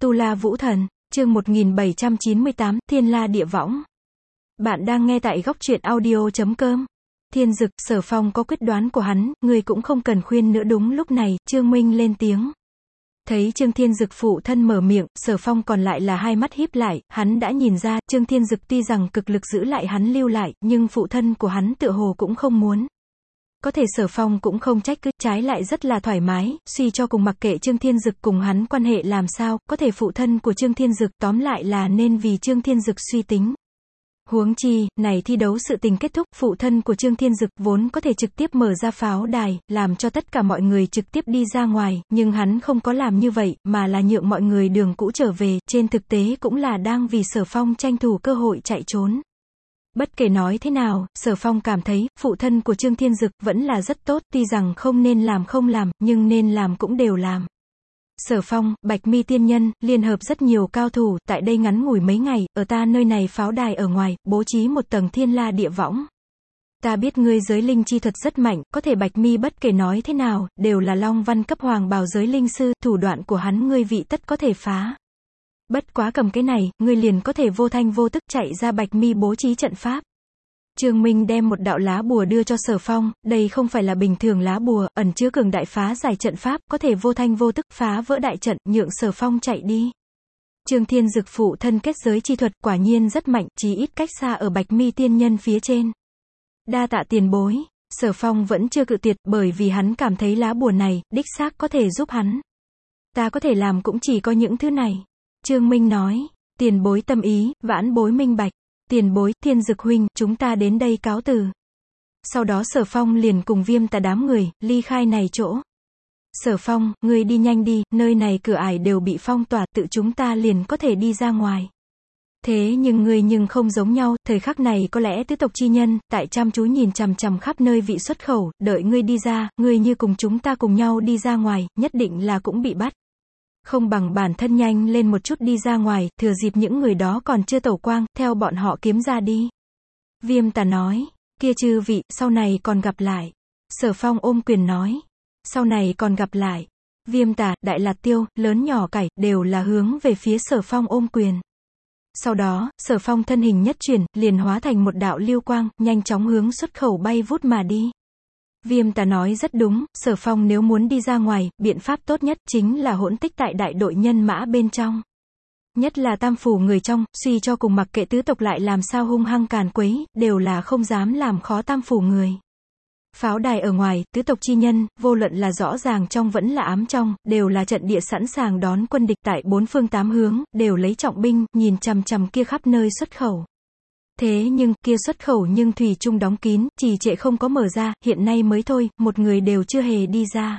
Tu La Vũ Thần, chương 1798, Thiên La Địa Võng. Bạn đang nghe tại góc truyện audio.com. Thiên Dực, Sở Phong có quyết đoán của hắn, ngươi cũng không cần khuyên nữa. Đúng lúc này, Trương Minh lên tiếng. Thấy Trương Thiên Dực phụ thân mở miệng, Sở Phong còn lại là hai mắt híp lại, hắn đã nhìn ra, Trương Thiên Dực tuy rằng cực lực giữ lại hắn lưu lại, nhưng phụ thân của hắn tựa hồ cũng không muốn. Có thể Sở Phong cũng không trách cứ, trái lại rất là thoải mái, suy cho cùng mặc kệ Trương Thiên Dực cùng hắn quan hệ làm sao, có thể phụ thân của Trương Thiên Dực tóm lại là nên vì Trương Thiên Dực suy tính. Huống chi, này thi đấu sự tình kết thúc, phụ thân của Trương Thiên Dực vốn có thể trực tiếp mở ra pháo đài, làm cho tất cả mọi người trực tiếp đi ra ngoài, nhưng hắn không có làm như vậy, mà là nhượng mọi người đường cũ trở về, trên thực tế cũng là đang vì Sở Phong tranh thủ cơ hội chạy trốn. Bất kể nói thế nào, Sở Phong cảm thấy, phụ thân của Trương Thiên Dực vẫn là rất tốt, tuy rằng không nên làm không làm, nhưng nên làm cũng đều làm. Sở Phong, Bạch Mi tiên nhân, liên hợp rất nhiều cao thủ, tại đây ngắn ngủi mấy ngày, ở ta nơi này pháo đài ở ngoài, bố trí một tầng Thiên La Địa Võng. Ta biết ngươi giới linh chi thuật rất mạnh, có thể Bạch Mi bất kể nói thế nào, đều là Long Văn cấp hoàng bào giới linh sư, thủ đoạn của hắn ngươi vị tất có thể phá. Bất quá cầm cái này, ngươi liền có thể vô thanh vô tức chạy ra Bạch Mi bố trí trận pháp. Trương Minh đem một đạo lá bùa đưa cho Sở Phong, đây không phải là bình thường lá bùa, ẩn chứa cường đại phá giải trận pháp, có thể vô thanh vô tức phá vỡ đại trận, nhượng Sở Phong chạy đi. Trương Thiên Dực phụ thân kết giới chi thuật quả nhiên rất mạnh, chí ít cách xa ở Bạch Mi tiên nhân phía trên. Đa tạ tiền bối. Sở Phong vẫn chưa cự tuyệt, bởi vì hắn cảm thấy lá bùa này, đích xác có thể giúp hắn. Ta có thể làm cũng chỉ có những thứ này. Trương Minh nói, tiền bối tâm ý, vãn bối minh bạch. Tiền bối, Thiên Dực huynh, chúng ta đến đây cáo từ. Sau đó Sở Phong liền cùng Viêm Tà đám người, ly khai này chỗ. Sở Phong, ngươi đi nhanh đi, nơi này cửa ải đều bị phong tỏa, tự chúng ta liền có thể đi ra ngoài. Thế nhưng ngươi nhưng không giống nhau, thời khắc này có lẽ tứ tộc chi nhân, tại chăm chú nhìn chằm chằm khắp nơi vị xuất khẩu, đợi ngươi đi ra, ngươi như cùng chúng ta cùng nhau đi ra ngoài, nhất định là cũng bị bắt. Không bằng bản thân nhanh lên một chút đi ra ngoài, thừa dịp những người đó còn chưa tẩu quang, theo bọn họ kiếm ra đi. Viêm Tà nói, kia chư vị, sau này còn gặp lại. Sở Phong ôm quyền nói, sau này còn gặp lại. Viêm Tà, Đại Lạt Tiêu, lớn nhỏ cải, đều là hướng về phía Sở Phong ôm quyền. Sau đó, Sở Phong thân hình nhất chuyển, liền hóa thành một đạo lưu quang, nhanh chóng hướng xuất khẩu bay vút mà đi. Viêm Tà nói rất đúng, Sở Phong nếu muốn đi ra ngoài, biện pháp tốt nhất chính là hỗn tích tại đại đội nhân mã bên trong. Nhất là tam phủ người trong, suy cho cùng mặc kệ tứ tộc lại làm sao hung hăng càn quấy, đều là không dám làm khó tam phủ người. Pháo đài ở ngoài, tứ tộc chi nhân, vô luận là rõ ràng trong vẫn là ám trong, đều là trận địa sẵn sàng đón quân địch tại bốn phương tám hướng, đều lấy trọng binh, nhìn chằm chằm kia khắp nơi xuất khẩu. Thế nhưng, kia xuất khẩu nhưng thủy chung đóng kín, trì trệ không có mở ra, hiện nay mới thôi, một người đều chưa hề đi ra.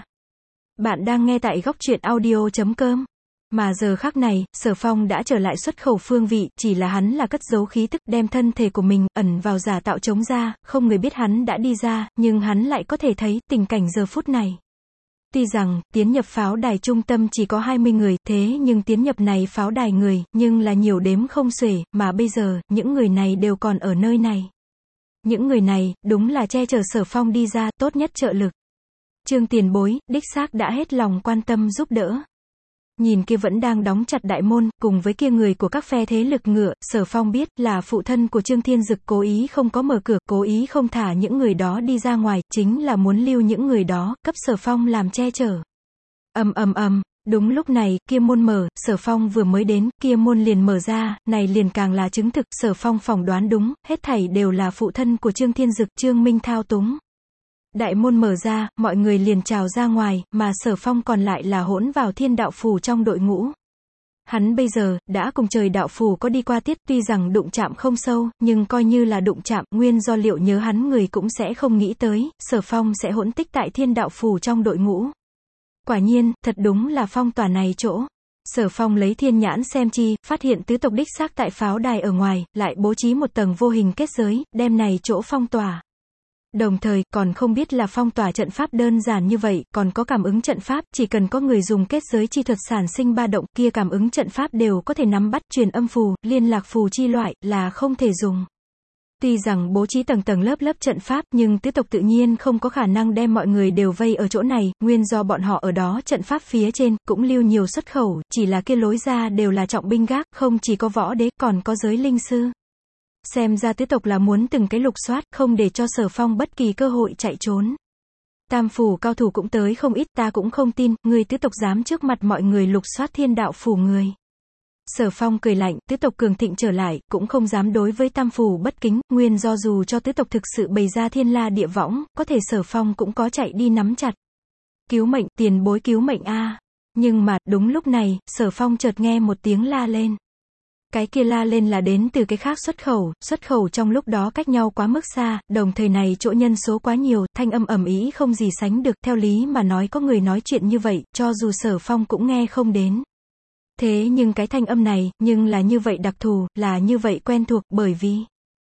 Bạn đang nghe tại góc truyện audio.com. Mà giờ khắc này, Sở Phong đã trở lại xuất khẩu phương vị, chỉ là hắn là cất giấu khí tức, đem thân thể của mình, ẩn vào giả tạo trống ra, không người biết hắn đã đi ra, nhưng hắn lại có thể thấy, tình cảnh giờ phút này. Tuy rằng, tiến nhập pháo đài trung tâm chỉ có 20 người, thế nhưng tiến nhập này pháo đài người, nhưng là nhiều đếm không xuể, mà bây giờ, những người này đều còn ở nơi này. Những người này, đúng là che chở Sở Phong đi ra, tốt nhất trợ lực. Trương tiền bối, đích xác đã hết lòng quan tâm giúp đỡ. Nhìn kia vẫn đang đóng chặt đại môn, cùng với kia người của các phe thế lực ngựa, Sở Phong biết là phụ thân của Trương Thiên Dực cố ý không có mở cửa, cố ý không thả những người đó đi ra ngoài, chính là muốn lưu những người đó, cấp Sở Phong làm che chở. Đúng lúc này, kia môn mở, Sở Phong vừa mới đến, kia môn liền mở ra, này liền càng là chứng thực, Sở Phong phỏng đoán đúng, hết thảy đều là phụ thân của Trương Thiên Dực, Trương Minh thao túng. Đại môn mở ra, mọi người liền trào ra ngoài, mà Sở Phong còn lại là hỗn vào Thiên Đạo Phủ trong đội ngũ. Hắn bây giờ, đã cùng Trời Đạo Phủ có đi qua tiết, tuy rằng đụng chạm không sâu, nhưng coi như là đụng chạm, nguyên do liệu nhớ hắn người cũng sẽ không nghĩ tới, Sở Phong sẽ hỗn tích tại Thiên Đạo Phủ trong đội ngũ. Quả nhiên, thật đúng là phong tỏa này chỗ. Sở Phong lấy thiên nhãn xem chi, phát hiện tứ tộc đích xác tại pháo đài ở ngoài, lại bố trí một tầng vô hình kết giới, đem này chỗ phong tỏa. Đồng thời, còn không biết là phong tỏa trận pháp đơn giản như vậy, còn có cảm ứng trận pháp, chỉ cần có người dùng kết giới chi thuật sản sinh ba động, kia cảm ứng trận pháp đều có thể nắm bắt, truyền âm phù, liên lạc phù chi loại, là không thể dùng. Tuy rằng bố trí tầng tầng lớp lớp trận pháp, nhưng tứ tộc tự nhiên không có khả năng đem mọi người đều vây ở chỗ này, nguyên do bọn họ ở đó trận pháp phía trên, cũng lưu nhiều xuất khẩu, chỉ là kia lối ra đều là trọng binh gác, không chỉ có võ đế, còn có giới linh sư. Xem ra tứ tộc là muốn từng cái lục soát, không để cho Sở Phong bất kỳ cơ hội chạy trốn. Tam phủ cao thủ cũng tới không ít, ta cũng không tin, người tứ tộc dám trước mặt mọi người lục soát Thiên Đạo phủ người. Sở Phong cười lạnh, tứ tộc cường thịnh trở lại, cũng không dám đối với tam phủ bất kính, nguyên do dù cho tứ tộc thực sự bày ra thiên la địa võng, có thể Sở Phong cũng có chạy đi nắm chặt. Cứu mệnh, tiền bối cứu mệnh a. Nhưng mà, đúng lúc này, Sở Phong chợt nghe một tiếng la lên. Cái kia la lên là đến từ cái khác xuất khẩu trong lúc đó cách nhau quá mức xa, đồng thời này chỗ nhân số quá nhiều, thanh âm ầm ĩ không gì sánh được, theo lý mà nói có người nói chuyện như vậy, cho dù Sở Phong cũng nghe không đến. Thế nhưng cái thanh âm này, nhưng là như vậy đặc thù, là như vậy quen thuộc, bởi vì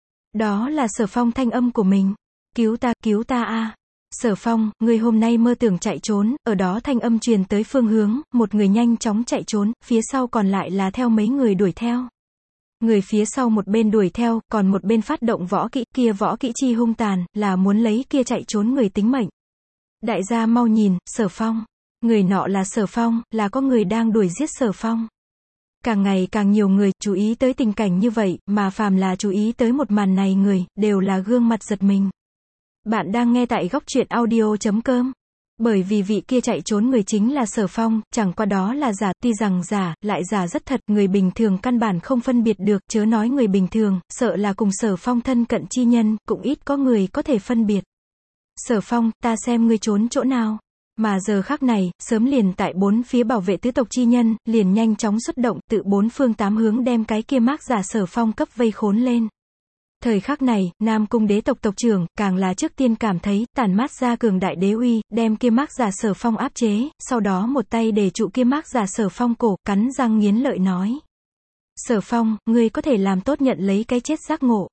đó là Sở Phong thanh âm của mình. Cứu ta a. Sở Phong, người hôm nay mơ tưởng chạy trốn, ở đó thanh âm truyền tới phương hướng, một người nhanh chóng chạy trốn, phía sau còn lại là theo mấy người đuổi theo. Người phía sau một bên đuổi theo, còn một bên phát động võ kỹ, kia võ kỹ chi hung tàn, là muốn lấy kia chạy trốn người tính mệnh. Đại gia mau nhìn, Sở Phong. Người nọ là Sở Phong, là có người đang đuổi giết Sở Phong. Càng ngày càng nhiều người chú ý tới tình cảnh như vậy, mà phàm là chú ý tới một màn này người, đều là gương mặt giật mình. Bạn đang nghe tại góc truyện audio.com. Bởi vì vị kia chạy trốn người chính là Sở Phong, chẳng qua đó là giả, tuy rằng giả, lại giả rất thật, người bình thường căn bản không phân biệt được, chớ nói người bình thường, sợ là cùng Sở Phong thân cận chi nhân, cũng ít có người có thể phân biệt. Sở Phong, ta xem ngươi trốn chỗ nào. Mà giờ khắc này, sớm liền tại bốn phía bảo vệ tứ tộc chi nhân, liền nhanh chóng xuất động, tự bốn phương tám hướng đem cái kia mác giả Sở Phong cấp vây khốn lên. Thời khắc này, Nam Cung đế tộc tộc trưởng, càng là trước tiên cảm thấy, tản mát ra cường đại đế uy, đem kia mác giả Sở Phong áp chế, sau đó một tay để trụ kia mác giả Sở Phong cổ, cắn răng nghiến lợi nói. Sở Phong, ngươi có thể làm tốt nhận lấy cái chết giác ngộ.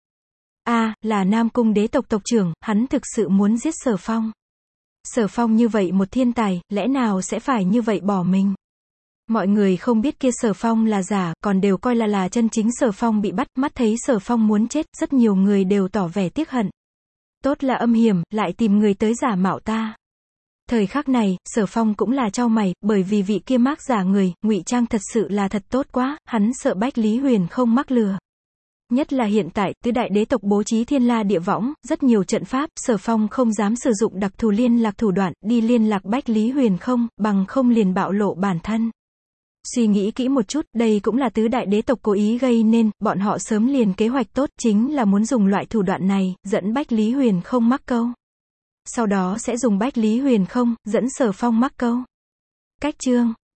Là Nam Cung đế tộc tộc trưởng, hắn thực sự muốn giết Sở Phong. Sở Phong như vậy một thiên tài, lẽ nào sẽ phải như vậy bỏ mình? Mọi người không biết kia Sở Phong là giả, còn đều coi là chân chính Sở Phong bị bắt, mắt thấy Sở Phong muốn chết, rất nhiều người đều tỏ vẻ tiếc hận. Tốt là âm hiểm, lại tìm người tới giả mạo ta. Thời khắc này, Sở Phong cũng là chau mày, bởi vì vị kia mác giả người, ngụy trang thật sự là thật tốt quá, hắn sợ Bách Lý Huyền không mắc lừa. Nhất là hiện tại, tứ đại đế tộc bố trí thiên la địa võng, rất nhiều trận pháp, Sở Phong không dám sử dụng đặc thù liên lạc thủ đoạn, đi liên lạc Bách Lý Huyền không, bằng không liền bạo lộ bản thân. Suy nghĩ kỹ một chút, đây cũng là tứ đại đế tộc cố ý gây nên, bọn họ sớm liền kế hoạch tốt, chính là muốn dùng loại thủ đoạn này, dẫn Bách Lý Huyền không mắc câu. Sau đó sẽ dùng Bách Lý Huyền không, dẫn Sở Phong mắc câu. Cách chương